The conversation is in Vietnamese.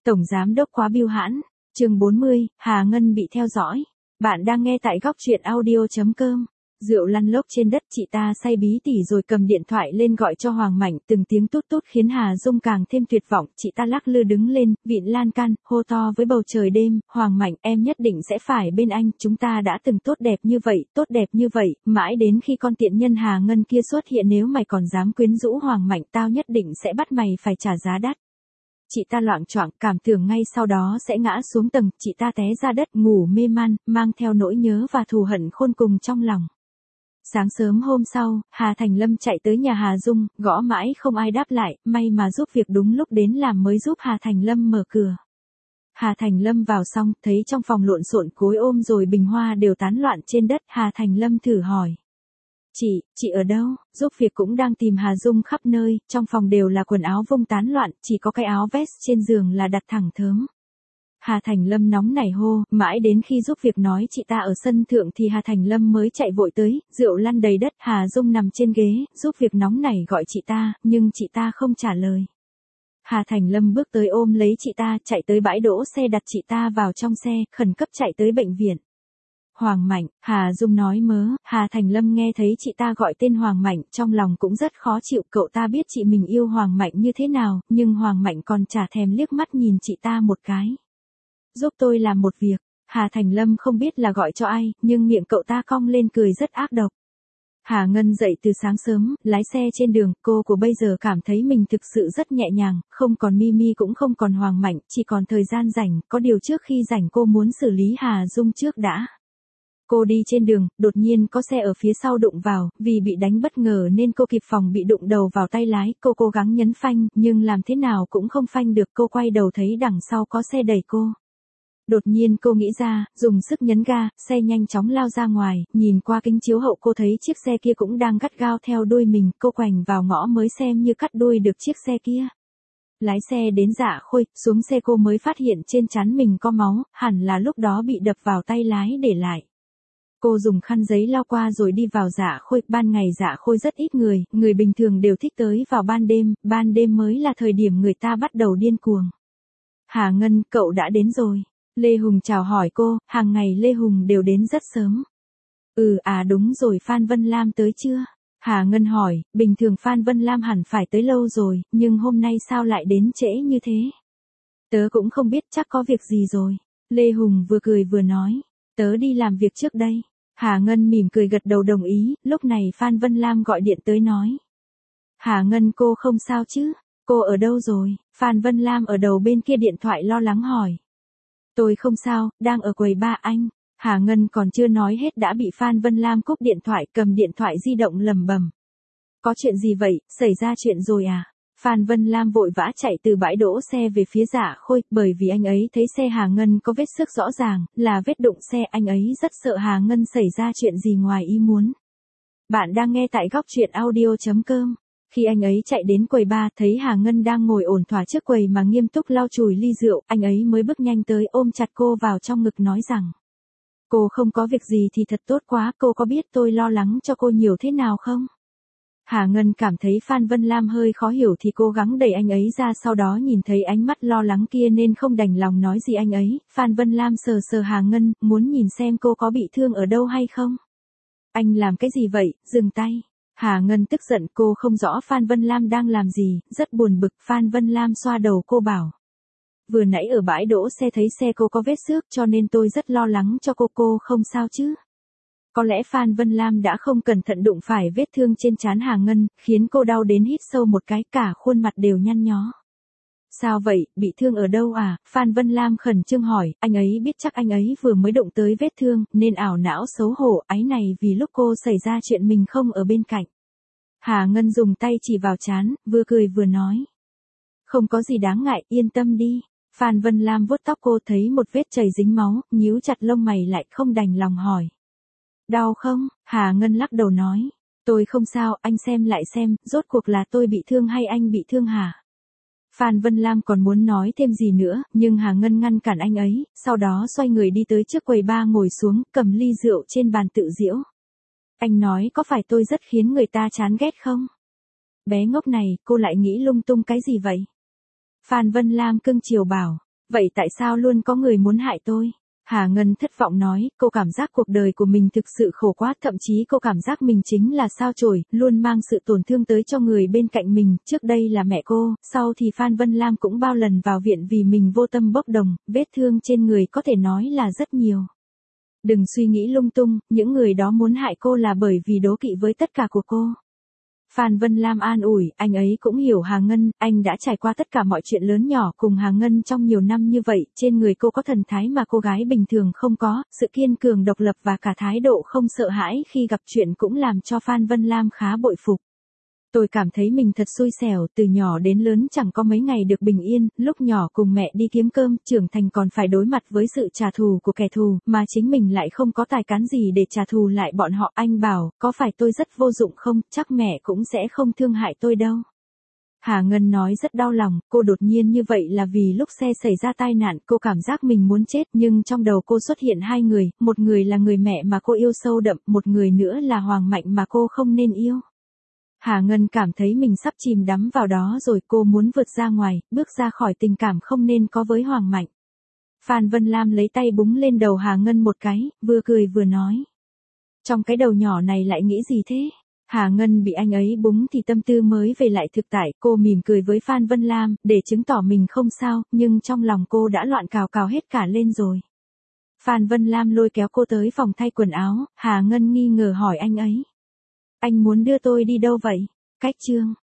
Tổng giám đốc quá bưu hãn. Chương 40, Hà Ngân bị theo dõi. Bạn đang nghe tại góc truyện audio.com. Rượu lăn lốc trên đất, chị ta say bí tỉ rồi cầm điện thoại lên gọi cho Hoàng Mạnh, từng tiếng tút tút khiến Hà Dung càng thêm tuyệt vọng. Chị ta lắc lư đứng lên, vịn lan can, hô to với bầu trời đêm, Hoàng Mạnh, em nhất định sẽ phải bên anh, chúng ta đã từng tốt đẹp như vậy, mãi đến khi con tiện nhân Hà Ngân kia xuất hiện, nếu mày còn dám quyến rũ Hoàng Mạnh, tao nhất định sẽ bắt mày phải trả giá đắt. Chị ta loạng choạng, cảm tưởng ngay sau đó sẽ ngã xuống tầng, chị ta té ra đất, ngủ mê man, mang theo nỗi nhớ và thù hận khôn cùng trong lòng. Sáng sớm hôm sau, Hà Thành Lâm chạy tới nhà Hà Dung, gõ mãi không ai đáp lại, may mà giúp việc đúng lúc đến làm mới giúp Hà Thành Lâm mở cửa. Hà Thành Lâm vào xong, thấy trong phòng lộn xộn, gối ôm rồi bình hoa đều tán loạn trên đất, Hà Thành Lâm thử hỏi. Chị ở đâu? Giúp việc cũng đang tìm Hà Dung khắp nơi, trong phòng đều là quần áo vung tán loạn, chỉ có cái áo vest trên giường là đặt thẳng thớm. Hà Thành Lâm nóng nảy hô, mãi đến khi giúp việc nói chị ta ở sân thượng thì Hà Thành Lâm mới chạy vội tới, rượu lăn đầy đất, Hà Dung nằm trên ghế, giúp việc nóng nảy gọi chị ta, nhưng chị ta không trả lời. Hà Thành Lâm bước tới ôm lấy chị ta, chạy tới bãi đỗ xe đặt chị ta vào trong xe, khẩn cấp chạy tới bệnh viện. Hoàng Mạnh, Hà Dung nói mớ, Hà Thành Lâm nghe thấy chị ta gọi tên Hoàng Mạnh, trong lòng cũng rất khó chịu, cậu ta biết chị mình yêu Hoàng Mạnh như thế nào, nhưng Hoàng Mạnh còn chả thèm liếc mắt nhìn chị ta một cái. Giúp tôi làm một việc, Hà Thành Lâm không biết là gọi cho ai, nhưng miệng cậu ta cong lên cười rất ác độc. Hà Ngân dậy từ sáng sớm, lái xe trên đường, cô của bây giờ cảm thấy mình thực sự rất nhẹ nhàng, không còn Mimi cũng không còn Hoàng Mạnh, chỉ còn thời gian rảnh, có điều trước khi rảnh cô muốn xử lý Hà Dung trước đã. Cô đi trên đường, đột nhiên có xe ở phía sau đụng vào, vì bị đánh bất ngờ nên cô kịp phòng bị đụng đầu vào tay lái, cô cố gắng nhấn phanh, nhưng làm thế nào cũng không phanh được, cô quay đầu thấy đằng sau có xe đẩy cô. Đột nhiên cô nghĩ ra, dùng sức nhấn ga, xe nhanh chóng lao ra ngoài, nhìn qua kính chiếu hậu cô thấy chiếc xe kia cũng đang gắt gao theo đuôi mình, cô quành vào ngõ mới xem như cắt đuôi được chiếc xe kia. Lái xe đến Dạ Khôi, xuống xe cô mới phát hiện trên trán mình có máu, hẳn là lúc đó bị đập vào tay lái để lại. Cô dùng khăn giấy lau qua rồi đi vào Dạ Khôi, ban ngày Dạ Khôi rất ít người bình thường đều thích tới vào ban đêm mới là thời điểm người ta bắt đầu điên cuồng. Hà Ngân, cậu đã đến rồi. Lê Hùng chào hỏi cô, hàng ngày Lê Hùng đều đến rất sớm. Đúng rồi, Phan Vân Lam tới chưa? Hà Ngân hỏi, bình thường Phan Vân Lam hẳn phải tới lâu rồi, nhưng hôm nay sao lại đến trễ như thế? Tớ cũng không biết, chắc có việc gì rồi. Lê Hùng vừa cười vừa nói, tớ đi làm việc trước đây. Hà Ngân mỉm cười gật đầu đồng ý, lúc này Phan Vân Lam gọi điện tới nói. Hà Ngân, cô không sao chứ? Cô ở đâu rồi? Phan Vân Lam ở đầu bên kia điện thoại lo lắng hỏi. Tôi không sao, đang ở quầy ba anh. Hà Ngân còn chưa nói hết đã bị Phan Vân Lam cúp điện thoại, cầm điện thoại di động lẩm bẩm. Có chuyện gì vậy, xảy ra chuyện rồi à? Phan Vân Lam vội vã chạy từ bãi đỗ xe về phía Dạ Khôi, bởi vì anh ấy thấy xe Hà Ngân có vết xước rõ ràng, là vết đụng xe, anh ấy rất sợ Hà Ngân xảy ra chuyện gì ngoài ý muốn. Bạn đang nghe tại góc truyện audio.com. Khi anh ấy chạy đến quầy ba, thấy Hà Ngân đang ngồi ổn thỏa trước quầy mà nghiêm túc lau chùi ly rượu, anh ấy mới bước nhanh tới ôm chặt cô vào trong ngực nói rằng. Cô không có việc gì thì thật tốt quá, cô có biết tôi lo lắng cho cô nhiều thế nào không? Hà Ngân cảm thấy Phan Vân Lam hơi khó hiểu thì cố gắng đẩy anh ấy ra, sau đó nhìn thấy ánh mắt lo lắng kia nên không đành lòng nói gì anh ấy. Phan Vân Lam sờ sờ Hà Ngân, muốn nhìn xem cô có bị thương ở đâu hay không. Anh làm cái gì vậy, dừng tay. Hà Ngân tức giận, cô không rõ Phan Vân Lam đang làm gì, rất buồn bực. Phan Vân Lam xoa đầu cô bảo. Vừa nãy ở bãi đỗ xe thấy xe cô có vết xước cho nên tôi rất lo lắng cho cô không sao chứ? Có lẽ Phan Vân Lam đã không cẩn thận đụng phải vết thương trên trán Hà Ngân, khiến cô đau đến hít sâu một cái, cả khuôn mặt đều nhăn nhó. Sao vậy, bị thương ở đâu à? Phan Vân Lam khẩn trương hỏi, anh ấy biết chắc anh ấy vừa mới đụng tới vết thương, nên ảo não xấu hổ, áy này vì lúc cô xảy ra chuyện mình không ở bên cạnh. Hà Ngân dùng tay chỉ vào trán, vừa cười vừa nói. Không có gì đáng ngại, yên tâm đi. Phan Vân Lam vuốt tóc cô, thấy một vết chảy dính máu, nhíu chặt lông mày lại, không đành lòng hỏi. Đau không? Hà Ngân lắc đầu nói. Tôi không sao, anh xem lại xem, rốt cuộc là tôi bị thương hay anh bị thương hả? Phan Vân Lam còn muốn nói thêm gì nữa, nhưng Hà Ngân ngăn cản anh ấy, sau đó xoay người đi tới trước quầy ba ngồi xuống, cầm ly rượu trên bàn tự giễu. Anh nói có phải tôi rất khiến người ta chán ghét không? Bé ngốc này, cô lại nghĩ lung tung cái gì vậy? Phan Vân Lam cưng chiều bảo. Vậy tại sao luôn có người muốn hại tôi? Hà Ngân thất vọng nói, cô cảm giác cuộc đời của mình thực sự khổ quá, thậm chí cô cảm giác mình chính là sao chổi, luôn mang sự tổn thương tới cho người bên cạnh mình, trước đây là mẹ cô, sau thì Phan Vân Lam cũng bao lần vào viện vì mình vô tâm bốc đồng, vết thương trên người có thể nói là rất nhiều. Đừng suy nghĩ lung tung, những người đó muốn hại cô là bởi vì đố kỵ với tất cả của cô. Phan Vân Lam an ủi, anh ấy cũng hiểu Hà Ngân, anh đã trải qua tất cả mọi chuyện lớn nhỏ cùng Hà Ngân trong nhiều năm như vậy, trên người cô có thần thái mà cô gái bình thường không có, sự kiên cường độc lập và cả thái độ không sợ hãi khi gặp chuyện cũng làm cho Phan Vân Lam khá bội phục. Tôi cảm thấy mình thật xui xẻo, từ nhỏ đến lớn chẳng có mấy ngày được bình yên, lúc nhỏ cùng mẹ đi kiếm cơm, trưởng thành còn phải đối mặt với sự trả thù của kẻ thù, mà chính mình lại không có tài cán gì để trả thù lại bọn họ. Anh bảo, có phải tôi rất vô dụng không, chắc mẹ cũng sẽ không thương hại tôi đâu. Hà Ngân nói rất đau lòng, cô đột nhiên như vậy là vì lúc xe xảy ra tai nạn cô cảm giác mình muốn chết, nhưng trong đầu cô xuất hiện hai người, một người là người mẹ mà cô yêu sâu đậm, một người nữa là Hoàng Mạnh mà cô không nên yêu. Hà Ngân cảm thấy mình sắp chìm đắm vào đó rồi, cô muốn vượt ra ngoài, bước ra khỏi tình cảm không nên có với Hoàng Mạnh. Phan Vân Lam lấy tay búng lên đầu Hà Ngân một cái, vừa cười vừa nói. Trong cái đầu nhỏ này lại nghĩ gì thế? Hà Ngân bị anh ấy búng thì tâm tư mới về lại thực tại, cô mỉm cười với Phan Vân Lam, để chứng tỏ mình không sao, nhưng trong lòng cô đã loạn cào cào hết cả lên rồi. Phan Vân Lam lôi kéo cô tới phòng thay quần áo, Hà Ngân nghi ngờ hỏi anh ấy. Anh muốn đưa tôi đi đâu vậy? Cách chương.